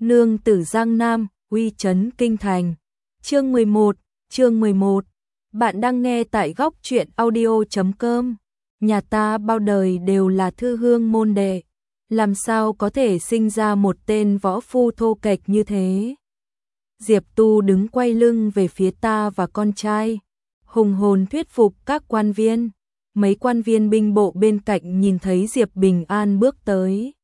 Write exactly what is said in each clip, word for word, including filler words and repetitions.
Nương tử Giang Nam, uy chấn kinh thành. Chương mười một, chương mười một. Bạn đang nghe tại góc truyện audio chấm com. Nhà ta bao đời đều là thư hương môn đệ, làm sao có thể sinh ra một tên võ phu thô kệch như thế. Diệp Tu đứng quay lưng về phía ta và con trai, hùng hồn thuyết phục các quan viên. Mấy quan viên binh bộ bên cạnh nhìn thấy Diệp Bình An bước tới,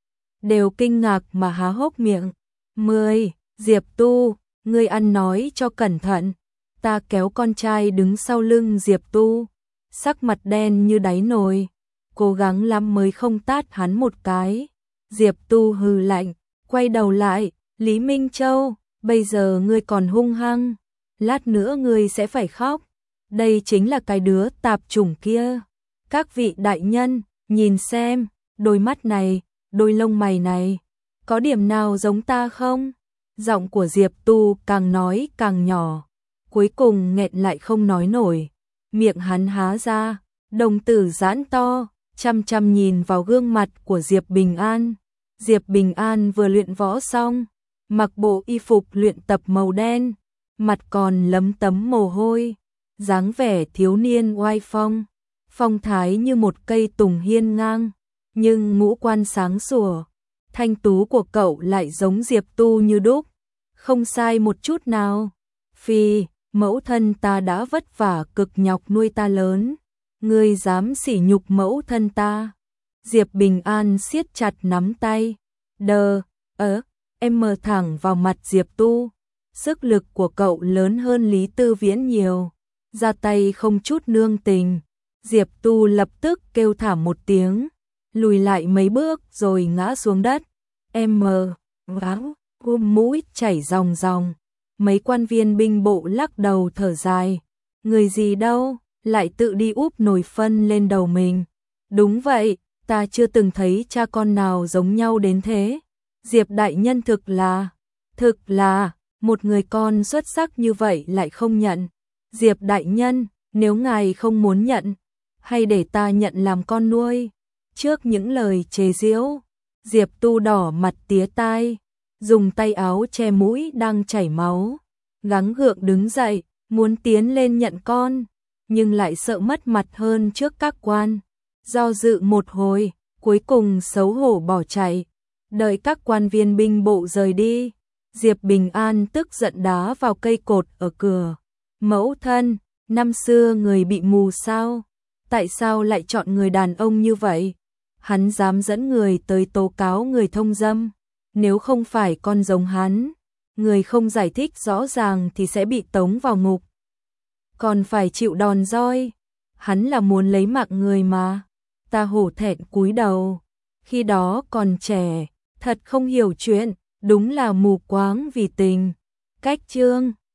đều kinh ngạc mà há hốc miệng. Mười, Diệp Tu, ngươi ăn nói cho cẩn thận. Ta kéo con trai đứng sau lưng Diệp Tu, sắc mặt đen như đáy nồi, cố gắng lắm mới không tát hắn một cái. Diệp Tu hừ lạnh, quay đầu lại, Lý Minh Châu, bây giờ ngươi còn hung hăng, lát nữa ngươi sẽ phải khóc. Đây chính là cái đứa tạp chủng kia. Các vị đại nhân, nhìn xem, đôi mắt này, đôi lông mày này, có điểm nào giống ta không? Giọng của Diệp Tu càng nói càng nhỏ, cuối cùng nghẹn lại không nói nổi. Miệng hắn há ra, đồng tử giãn to, chăm chăm nhìn vào gương mặt của Diệp Bình An. Diệp Bình An vừa luyện võ xong, mặc bộ y phục luyện tập màu đen, mặt còn lấm tấm mồ hôi, dáng vẻ thiếu niên oai phong, phong thái như một cây tùng hiên ngang, nhưng ngũ quan sáng sủa, thanh tú của cậu lại giống Diệp Tu như đúc, không sai một chút nào. Phi, mẫu thân ta đã vất vả cực nhọc nuôi ta lớn, ngươi dám sỉ nhục mẫu thân ta? Diệp Bình An siết chặt nắm tay, đờ, ớ, em mờ thẳng vào mặt Diệp Tu. Sức lực của cậu lớn hơn Lý Tư Viễn nhiều, ra tay không chút nương tình. Diệp Tu lập tức kêu thảm một tiếng, lùi lại mấy bước rồi ngã xuống đất. Em mờ, váng, ôm mũi chảy ròng ròng. Mấy quan viên binh bộ lắc đầu thở dài. Người gì đâu, lại tự đi úp nồi phân lên đầu mình. Đúng vậy, ta chưa từng thấy cha con nào giống nhau đến thế. Diệp đại nhân thực là, thực là, một người con xuất sắc như vậy lại không nhận. Diệp đại nhân, nếu ngài không muốn nhận, hay để ta nhận làm con nuôi. Trước những lời chế giễu, Diệp Tu đỏ mặt tía tai, dùng tay áo che mũi đang chảy máu, gắng gượng đứng dậy, muốn tiến lên nhận con, nhưng lại sợ mất mặt hơn trước các quan. Do dự một hồi, cuối cùng xấu hổ bỏ chạy. Đợi các quan viên binh bộ rời đi, Diệp Bình An tức giận đá vào cây cột ở cửa. Mẫu thân, năm xưa người bị mù sao? Tại sao lại chọn người đàn ông như vậy? Hắn dám dẫn người tới tố cáo người thông dâm. Nếu không phải con giống hắn, người không giải thích rõ ràng thì sẽ bị tống vào ngục, còn phải chịu đòn roi. Hắn là muốn lấy mạng người mà. Ta hổ thẹn cúi đầu. Khi đó còn trẻ, thật không hiểu chuyện, đúng là mù quáng vì tình. Cách chương